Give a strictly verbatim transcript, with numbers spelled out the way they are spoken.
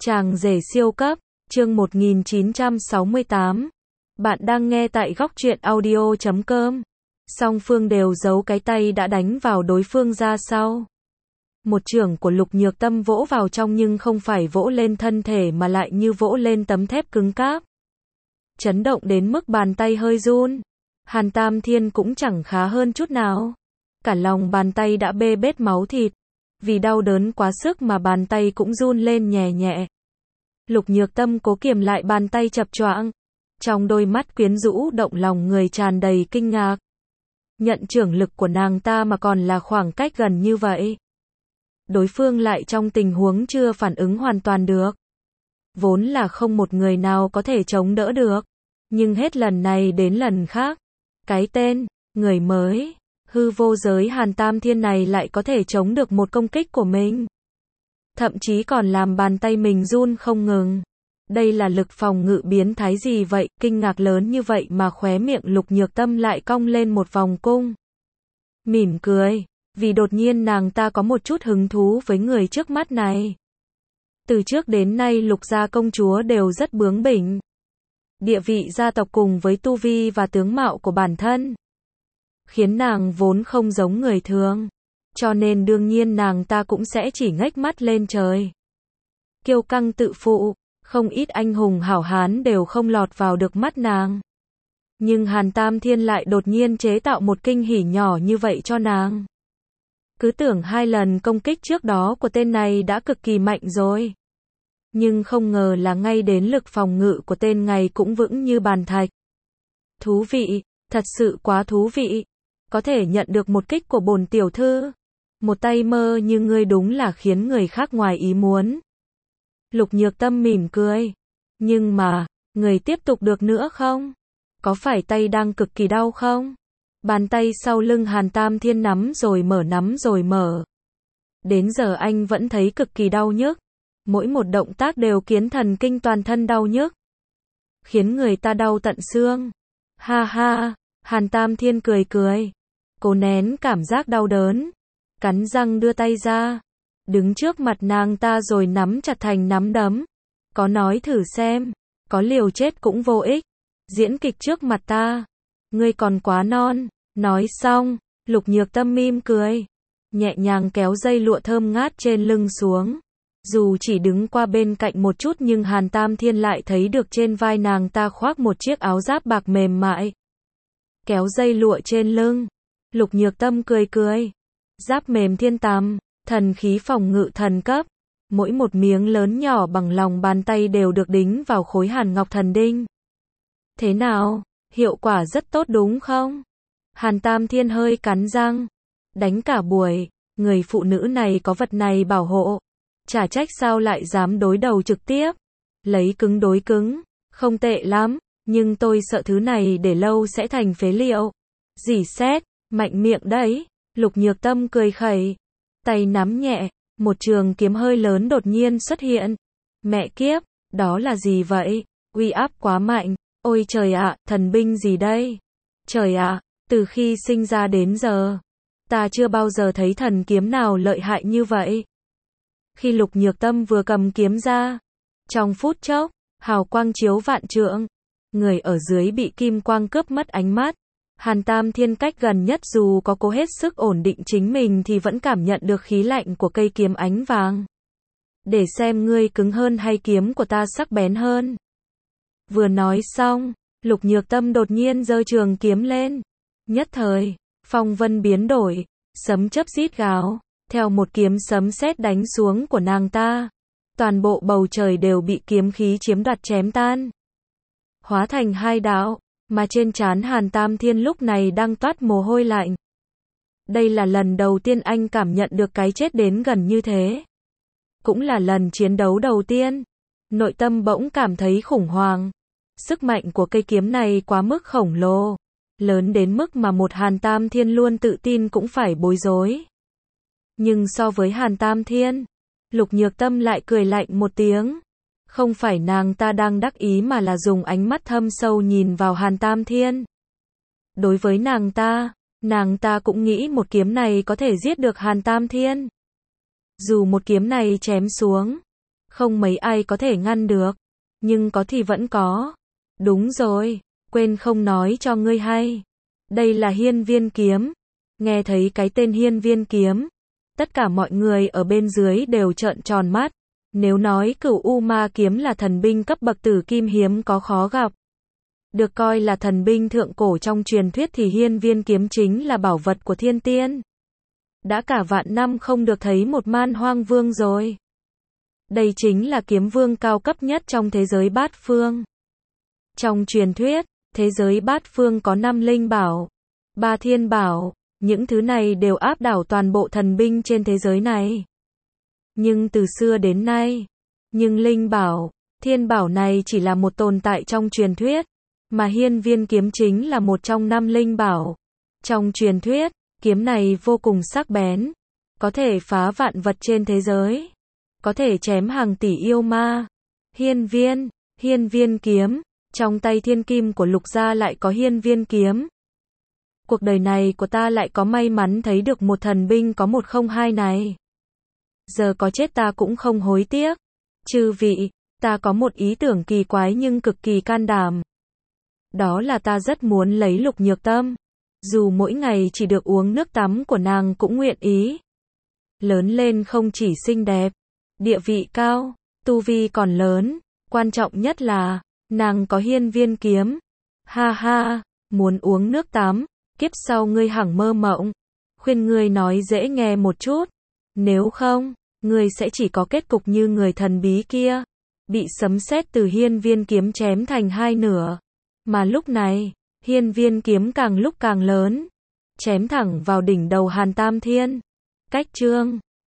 Chàng rể siêu cấp, chương một nghìn chín trăm sáu mươi tám. Bạn đang nghe tại góc truyện audio chấm com. Song phương đều giấu cái tay đã đánh vào đối phương ra sau. Một chưởng của Lục Nhược Tâm vỗ vào trong nhưng không phải vỗ lên thân thể mà lại như vỗ lên tấm thép cứng cáp. Chấn động đến mức bàn tay hơi run. Hàn Tam Thiên cũng chẳng khá hơn chút nào. Cả lòng bàn tay đã bê bết máu thịt. Vì đau đớn quá sức mà bàn tay cũng run lên nhẹ nhẹ. Lục Nhược Tâm cố kiềm lại bàn tay chập choạng. Trong đôi mắt quyến rũ động lòng người tràn đầy kinh ngạc. Nhận chưởng lực của nàng ta mà còn là khoảng cách gần như vậy. Đối phương lại trong tình huống chưa phản ứng hoàn toàn được. Vốn là không một người nào có thể chống đỡ được. Nhưng hết lần này đến lần khác. Cái tên, người mới, hư vô giới Hàn Tam Thiên này lại có thể chống được một công kích của mình. Thậm chí còn làm bàn tay mình run không ngừng. Đây là lực phòng ngự biến thái gì vậy, kinh ngạc lớn như vậy mà khóe miệng Lục Nhược Tâm lại cong lên một vòng cung. Mỉm cười, vì đột nhiên nàng ta có một chút hứng thú với người trước mắt này. Từ trước đến nay Lục gia công chúa đều rất bướng bỉnh. Địa vị gia tộc cùng với tu vi và tướng mạo của bản thân khiến nàng vốn không giống người thường. Cho nên đương nhiên nàng ta cũng sẽ chỉ ngếch mắt lên trời. Kiêu căng tự phụ, không ít anh hùng hảo hán đều không lọt vào được mắt nàng. Nhưng Hàn Tam Thiên lại đột nhiên chế tạo một kinh hỉ nhỏ như vậy cho nàng. Cứ tưởng hai lần công kích trước đó của tên này đã cực kỳ mạnh rồi. Nhưng không ngờ là ngay đến lực phòng ngự của tên này cũng vững như bàn thạch. Thú vị, thật sự quá thú vị. Có thể nhận được một kích của bổn tiểu thư. Một tay mơ như ngươi đúng là khiến người khác ngoài ý muốn. Lục Nhược Tâm mỉm cười. Nhưng mà, người tiếp tục được nữa không? Có phải tay đang cực kỳ đau không? Bàn tay sau lưng Hàn Tam Thiên nắm rồi mở nắm rồi mở. Đến giờ anh vẫn thấy cực kỳ đau nhức. Mỗi một động tác đều khiến thần kinh toàn thân đau nhức. Khiến người ta đau tận xương. Ha ha, Hàn Tam Thiên cười cười. Cố nén cảm giác đau đớn. Cắn răng đưa tay ra. Đứng trước mặt nàng ta rồi nắm chặt thành nắm đấm. Có nói thử xem. Có liều chết cũng vô ích. Diễn kịch trước mặt ta. Ngươi còn quá non. Nói xong, Lục Nhược Tâm mỉm cười. Nhẹ nhàng kéo dây lụa thơm ngát trên lưng xuống. Dù chỉ đứng qua bên cạnh một chút nhưng Hàn Tam Thiên lại thấy được trên vai nàng ta khoác một chiếc áo giáp bạc mềm mại. Kéo dây lụa trên lưng. Lục Nhược Tâm cười cười. Giáp mềm thiên tàm, thần khí phòng ngự thần cấp. Mỗi một miếng lớn nhỏ bằng lòng bàn tay đều được đính vào khối hàn ngọc thần đinh. Thế nào? Hiệu quả rất tốt đúng không? Hàn Tam Thiên hơi cắn răng. Đánh cả buổi, người phụ nữ này có vật này bảo hộ. Chả trách sao lại dám đối đầu trực tiếp. Lấy cứng đối cứng, không tệ lắm, nhưng tôi sợ thứ này để lâu sẽ thành phế liệu. Dỉ xét, mạnh miệng đấy. Lục Nhược Tâm cười khẩy. Tay nắm nhẹ, một trường kiếm hơi lớn đột nhiên xuất hiện. Mẹ kiếp, đó là gì vậy? Uy áp quá mạnh. Ôi trời ạ, thần binh gì đây? Trời ạ, từ khi sinh ra đến giờ, ta chưa bao giờ thấy thần kiếm nào lợi hại như vậy. Khi Lục Nhược Tâm vừa cầm kiếm ra, trong phút chốc, hào quang chiếu vạn trượng. Người ở dưới bị kim quang cướp mất ánh mắt. Hàn Tam Thiên cách gần nhất dù có cố hết sức ổn định chính mình thì vẫn cảm nhận được khí lạnh của cây kiếm ánh vàng. Để xem ngươi cứng hơn hay kiếm của ta sắc bén hơn. Vừa nói xong, Lục Nhược Tâm đột nhiên giơ trường kiếm lên. Nhất thời, phong vân biến đổi, sấm chớp rít gào. Theo một kiếm sấm sét đánh xuống của nàng ta, toàn bộ bầu trời đều bị kiếm khí chiếm đoạt chém tan. Hóa thành hai đạo, mà trên trán Hàn Tam Thiên lúc này đang toát mồ hôi lạnh. Đây là lần đầu tiên anh cảm nhận được cái chết đến gần như thế. Cũng là lần chiến đấu đầu tiên. Nội tâm bỗng cảm thấy khủng hoảng. Sức mạnh của cây kiếm này quá mức khổng lồ. Lớn đến mức mà một Hàn Tam Thiên luôn tự tin cũng phải bối rối. Nhưng so với Hàn Tam Thiên, Lục Nhược Tâm lại cười lạnh một tiếng. Không phải nàng ta đang đắc ý mà là dùng ánh mắt thâm sâu nhìn vào Hàn Tam Thiên. Đối với nàng ta, nàng ta cũng nghĩ một kiếm này có thể giết được Hàn Tam Thiên. Dù một kiếm này chém xuống, không mấy ai có thể ngăn được. Nhưng có thì vẫn có. Đúng rồi, quên không nói cho ngươi hay. Đây là hiên viên kiếm. Nghe thấy cái tên hiên viên kiếm, tất cả mọi người ở bên dưới đều trợn tròn mắt. Nếu nói cửu U Ma kiếm là thần binh cấp bậc tử kim hiếm có khó gặp, được coi là thần binh thượng cổ trong truyền thuyết thì hiên viên kiếm chính là bảo vật của thiên tiên. Đã cả vạn năm không được thấy một Man Hoang Vương rồi. Đây chính là kiếm vương cao cấp nhất trong thế giới bát phương. Trong truyền thuyết, thế giới bát phương có năm linh bảo, ba thiên bảo, những thứ này đều áp đảo toàn bộ thần binh trên thế giới này. Nhưng từ xưa đến nay, nhưng linh bảo, thiên bảo này chỉ là một tồn tại trong truyền thuyết, mà hiên viên kiếm chính là một trong năm linh bảo. Trong truyền thuyết, kiếm này vô cùng sắc bén, có thể phá vạn vật trên thế giới, có thể chém hàng tỷ yêu ma. Hiên viên, hiên viên kiếm, trong tay thiên kim của Lục gia lại có hiên viên kiếm. Cuộc đời này của ta lại có may mắn thấy được một thần binh có một không hai này. Giờ có chết ta cũng không hối tiếc. Chư vị, ta có một ý tưởng kỳ quái nhưng cực kỳ can đảm. Đó là ta rất muốn lấy Lục Nhược Tâm. Dù mỗi ngày chỉ được uống nước tắm của nàng cũng nguyện ý. Lớn lên không chỉ xinh đẹp, địa vị cao, tu vi còn lớn, quan trọng nhất là, nàng có hiên viên kiếm. Ha ha, muốn uống nước tắm, kiếp sau ngươi hẳn mơ mộng. Khuyên ngươi nói dễ nghe một chút. Nếu không, ngươi sẽ chỉ có kết cục như người thần bí kia, bị sấm sét từ hiên viên kiếm chém thành hai nửa. Mà lúc này, hiên viên kiếm càng lúc càng lớn, chém thẳng vào đỉnh đầu Hàn Tam Thiên. Cách chương